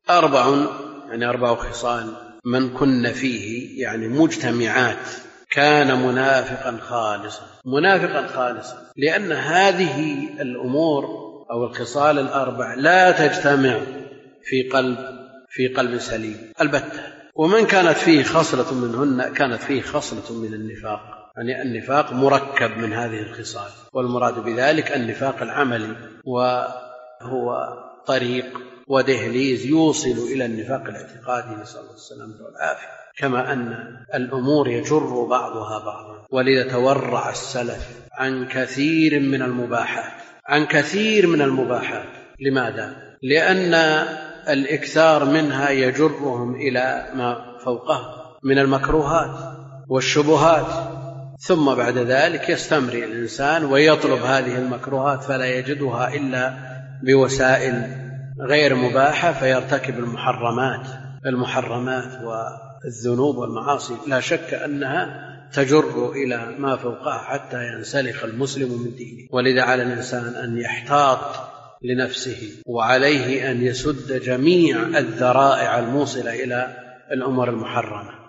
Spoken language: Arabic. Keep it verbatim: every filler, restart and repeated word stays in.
أربع يعني أربع خصال من كن فيه يعني مجتمعات كان منافقا خالصا. منافقا خالصا لأن هذه الأمور أو الخصال الأربع لا تجتمع في قلب في قلب سليم البتة. ومن كانت فيه خصلة منهن كانت فيه خصلة من النفاق، يعني النفاق مركب من هذه الخصال، والمراد بذلك النفاق العملي، وهو طريق ودهليز يوصل إلى النفاق الاعتقادي، نسأل الله السلامة والعافية. كما أن الأمور يجر بعضها بعضا، ولذا تورع السلف عن كثير من المباحات عن كثير من المباحات. لماذا؟ لأن الإكثار منها يجرهم إلى ما فوقه من المكروهات والشبهات، ثم بعد ذلك يستمرئ الإنسان ويطلب هذه المكروهات فلا يجدها إلا بوسائل غير مباحة، فيرتكب المحرمات المحرمات والذنوب والمعاصي. لا شك أنها تجر إلى ما فوقها حتى ينسلخ المسلم من دينه. ولذا على الإنسان أن يحتاط لنفسه، وعليه أن يسد جميع الذرائع الموصلة إلى الأمور المحرمة.